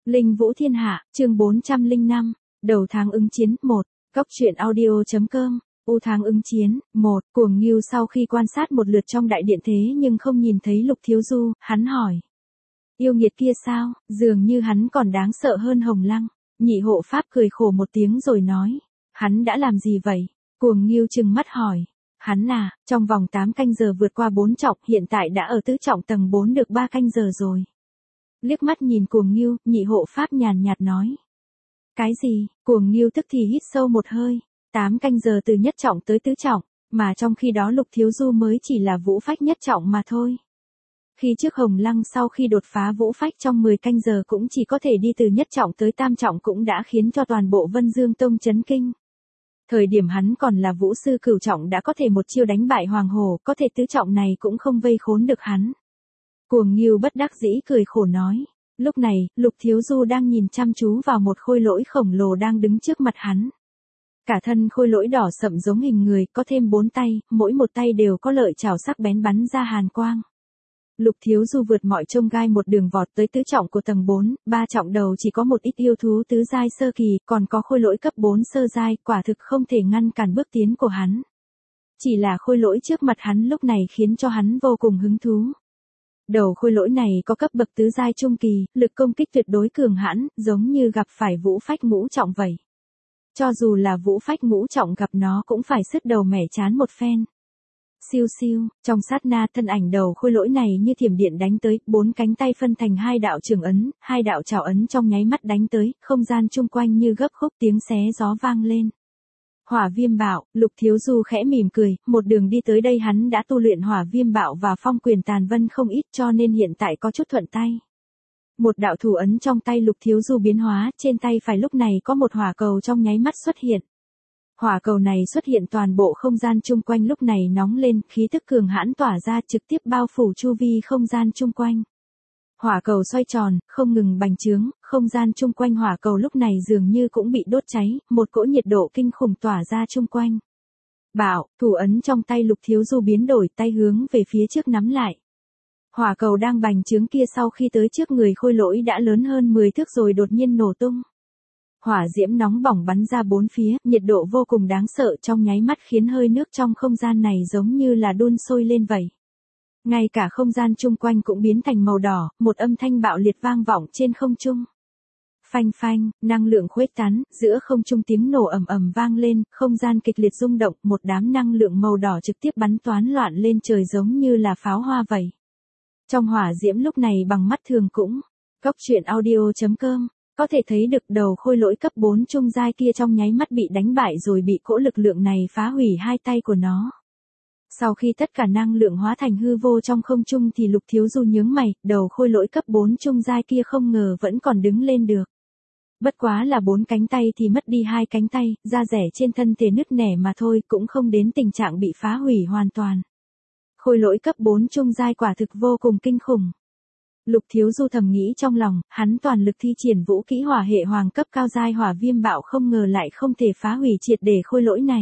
Linh Vũ Thiên Hạ, chương 405, đầu tháng ứng chiến, 1, Cóc truyện audio.com, u tháng ứng chiến, 1, Cuồng Ngưu sau khi quan sát một lượt trong đại điện thế nhưng không nhìn thấy Lục Thiếu Du, hắn hỏi. Yêu nghiệt kia sao, dường như hắn còn đáng sợ hơn Hồng Lăng, Nhị Hộ Pháp cười khổ một tiếng rồi nói. Hắn đã làm gì vậy? Cuồng Ngưu trừng mắt hỏi. Hắn trong vòng 8 canh giờ vượt qua 4 trọng, hiện tại đã ở tứ trọng tầng 4 được 3 canh giờ rồi. Liếc mắt nhìn Cuồng Ngưu, Nhị Hộ Pháp nhàn nhạt nói. Cái gì? Cuồng Ngưu tức thì hít sâu một hơi. 8 canh giờ từ nhất trọng tới tứ trọng, mà trong khi đó Lục Thiếu Du mới chỉ là vũ phách nhất trọng mà thôi. Khi trước Hồng Lăng sau khi đột phá vũ phách trong 10 canh giờ cũng chỉ có thể đi từ nhất trọng tới tam trọng cũng đã khiến cho toàn bộ Vân Dương Tông chấn kinh. Thời điểm hắn còn là vũ sư cửu trọng đã có thể một chiêu đánh bại Hoàng Hổ, có thể tứ trọng này cũng không vây khốn được hắn. Cuồng Ngưu bất đắc dĩ cười khổ nói. Lúc này, Lục Thiếu Du đang nhìn chăm chú vào một khôi lỗi khổng lồ đang đứng trước mặt hắn. Cả thân khôi lỗi đỏ sậm giống hình người, có thêm 4 tay, mỗi một tay đều có lợi chảo sắc bén bắn ra hàn quang. Lục Thiếu Du vượt mọi chông gai một đường vọt tới tứ trọng của tầng 4, 3 trọng đầu chỉ có một ít yêu thú tứ giai sơ kỳ, còn có khôi lỗi cấp 4 sơ giai, quả thực không thể ngăn cản bước tiến của hắn. Chỉ là khôi lỗi trước mặt hắn lúc này khiến cho hắn vô cùng hứng thú. Đầu khôi lỗi này có cấp bậc tứ giai trung kỳ, lực công kích tuyệt đối cường hãn, giống như gặp phải vũ phách ngũ trọng vậy. Cho dù là vũ phách ngũ trọng gặp nó cũng phải sứt đầu mẻ chán một phen. Siêu siêu, trong sát na thân ảnh đầu khôi lỗi này như thiểm điện đánh tới, 4 cánh tay phân thành 2 đạo trường ấn, 2 đạo trảo ấn trong nháy mắt đánh tới, không gian chung quanh như gấp khúc tiếng xé gió vang lên. Hỏa Viêm Bạo, Lục Thiếu Du khẽ mỉm cười, một đường đi tới đây hắn đã tu luyện Hỏa Viêm Bạo và Phong Quyền Tàn Vân không ít cho nên hiện tại có chút thuận tay. Một đạo thủ ấn trong tay Lục Thiếu Du biến hóa, trên tay phải lúc này có một hỏa cầu trong nháy mắt xuất hiện. Hỏa cầu này xuất hiện toàn bộ không gian chung quanh lúc này nóng lên, khí tức cường hãn tỏa ra trực tiếp bao phủ chu vi không gian chung quanh. Hỏa cầu xoay tròn, không ngừng bành trướng, không gian chung quanh hỏa cầu lúc này dường như cũng bị đốt cháy, một cỗ nhiệt độ kinh khủng tỏa ra chung quanh. Bạo, thủ ấn trong tay Lục Thiếu Du biến đổi, tay hướng về phía trước nắm lại. Hỏa cầu đang bành trướng kia sau khi tới trước người khôi lỗi đã lớn hơn 10 thước rồi đột nhiên nổ tung. Hỏa diễm nóng bỏng bắn ra bốn phía, nhiệt độ vô cùng đáng sợ trong nháy mắt khiến hơi nước trong không gian này giống như là đun sôi lên vậy. Ngay cả không gian chung quanh cũng biến thành màu đỏ, một âm thanh bạo liệt vang vọng trên không trung. Phanh phanh, năng lượng khuếch tán, giữa không trung tiếng nổ ầm ầm vang lên, không gian kịch liệt rung động, một đám năng lượng màu đỏ trực tiếp bắn toán loạn lên trời giống như là pháo hoa vậy. Trong hỏa diễm lúc này bằng mắt thường cũng, Cóc truyện audio.com, có thể thấy được đầu khôi lỗi cấp 4 trung giai kia trong nháy mắt bị đánh bại rồi bị cỗ lực lượng này phá hủy hai tay của nó. Sau khi tất cả năng lượng hóa thành hư vô trong không trung thì Lục Thiếu Du nhướng mày, đầu khôi lỗi cấp 4 trung giai kia không ngờ vẫn còn đứng lên được. Bất quá là 4 cánh tay thì mất đi 2 cánh tay, da rẻ trên thân thể nứt nẻ mà thôi, cũng không đến tình trạng bị phá hủy hoàn toàn. Khôi lỗi cấp 4 trung giai quả thực vô cùng kinh khủng. Lục Thiếu Du thầm nghĩ trong lòng, hắn toàn lực thi triển vũ kỹ hỏa hệ hoàng cấp cao giai Hỏa Viêm Bạo không ngờ lại không thể phá hủy triệt để khôi lỗi này.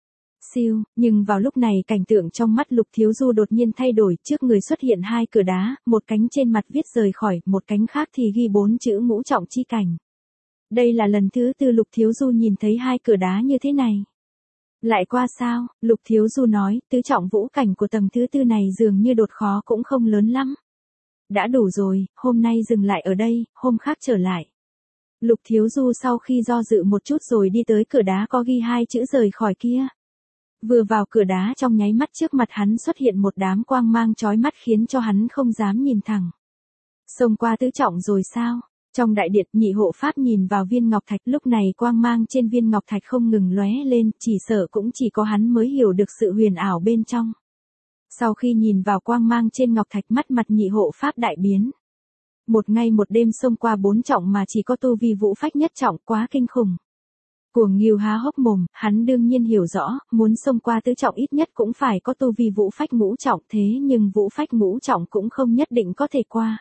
Siêu, nhưng vào lúc này cảnh tượng trong mắt Lục Thiếu Du đột nhiên thay đổi, trước người xuất hiện 2 cửa đá, một cánh trên mặt viết rời khỏi, một cánh khác thì ghi 4 chữ ngũ trọng chi cảnh. Đây là lần thứ tư Lục Thiếu Du nhìn thấy 2 cửa đá như thế này. Lại qua sao? Lục Thiếu Du nói, tứ trọng vũ cảnh của tầng thứ tư này dường như đột khó cũng không lớn lắm. Đã đủ rồi, hôm nay dừng lại ở đây, hôm khác trở lại. Lục Thiếu Du sau khi do dự một chút rồi đi tới cửa đá có ghi 2 chữ rời khỏi kia. Vừa vào cửa đá trong nháy mắt trước mặt hắn xuất hiện một đám quang mang chói mắt khiến cho hắn không dám nhìn thẳng. Xông qua tứ trọng rồi sao? Trong đại điện, Nhị Hộ Pháp nhìn vào viên ngọc thạch, lúc này quang mang trên viên ngọc thạch không ngừng lóe lên, chỉ sợ cũng chỉ có hắn mới hiểu được sự huyền ảo bên trong. Sau khi nhìn vào quang mang trên ngọc thạch, mắt mặt Nhị Hộ Pháp đại biến. Một ngày một đêm xông qua 4 trọng mà chỉ có tu vi vũ phách nhất trọng, quá kinh khủng. Cuồng Ngưu há hốc mồm, hắn đương nhiên hiểu rõ, muốn xông qua tứ trọng ít nhất cũng phải có tu vi vũ phách ngũ trọng, thế nhưng vũ phách ngũ trọng cũng không nhất định có thể qua.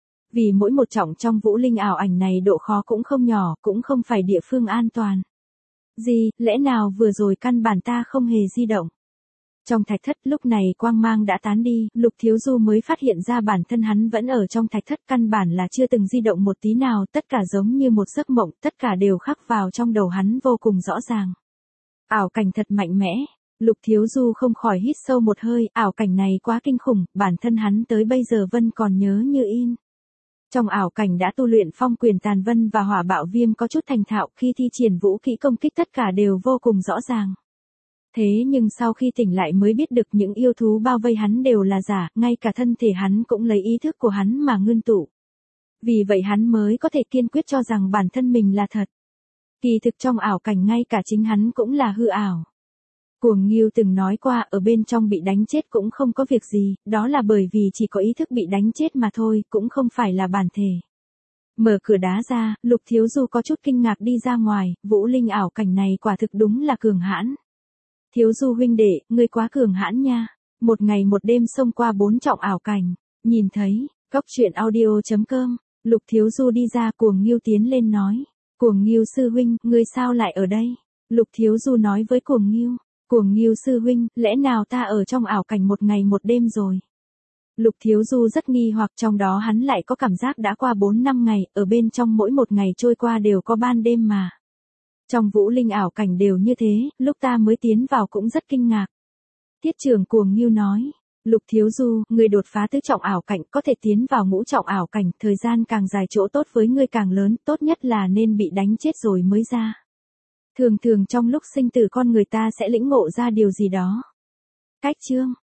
Vì mỗi một trọng trong vũ linh ảo ảnh này độ khó cũng không nhỏ, cũng không phải địa phương an toàn. Gì, lẽ nào vừa rồi căn bản ta không hề di động? Trong thạch thất lúc này quang mang đã tán đi, Lục Thiếu Du mới phát hiện ra bản thân hắn vẫn ở trong thạch thất, căn bản là chưa từng di động một tí nào, tất cả giống như một giấc mộng, tất cả đều khắc vào trong đầu hắn vô cùng rõ ràng. Ảo cảnh thật mạnh mẽ, Lục Thiếu Du không khỏi hít sâu một hơi, ảo cảnh này quá kinh khủng, bản thân hắn tới bây giờ vẫn còn nhớ như in. Trong ảo cảnh đã tu luyện phong quyền tàn vân và hỏa bạo viêm có chút thành thạo, khi thi triển vũ kỹ công kích tất cả đều vô cùng rõ ràng. Thế nhưng sau khi tỉnh lại mới biết được những yêu thú bao vây hắn đều là giả, ngay cả thân thể hắn cũng lấy ý thức của hắn mà ngưng tụ. Vì vậy hắn mới có thể kiên quyết cho rằng bản thân mình là thật. Kỳ thực trong ảo cảnh ngay cả chính hắn cũng là hư ảo. Cuồng Ngưu từng nói qua ở bên trong bị đánh chết cũng không có việc gì, đó là bởi vì chỉ có ý thức bị đánh chết mà thôi, cũng không phải là bản thể. Mở cửa đá ra, Lục Thiếu Du có chút kinh ngạc đi ra ngoài, vũ linh ảo cảnh này quả thực đúng là cường hãn. Thiếu Du huynh đệ, ngươi quá cường hãn nha. Một ngày một đêm xông qua 4 trọng ảo cảnh. Nhìn thấy, Cốc Truyện Audio.com, Lục Thiếu Du đi ra, Cuồng Ngưu tiến lên nói. Cuồng Ngưu sư huynh, ngươi sao lại ở đây? Lục Thiếu Du nói với Cuồng Ngưu. Cuồng Ngưu sư huynh, lẽ nào ta ở trong ảo cảnh một ngày một đêm rồi? Lục Thiếu Du rất nghi hoặc, trong đó hắn lại có cảm giác đã qua 4 năm ngày, ở bên trong mỗi một ngày trôi qua đều có ban đêm mà. Trong vũ linh ảo cảnh đều như thế, lúc ta mới tiến vào cũng rất kinh ngạc. Tiết trưởng Cuồng Ngưu nói, Lục Thiếu Du, người đột phá tứ trọng ảo cảnh có thể tiến vào ngũ trọng ảo cảnh, thời gian càng dài chỗ tốt với ngươi càng lớn, tốt nhất là nên bị đánh chết rồi mới ra. Thường thường trong lúc sinh tử con người ta sẽ lĩnh ngộ ra điều gì đó. Cách chương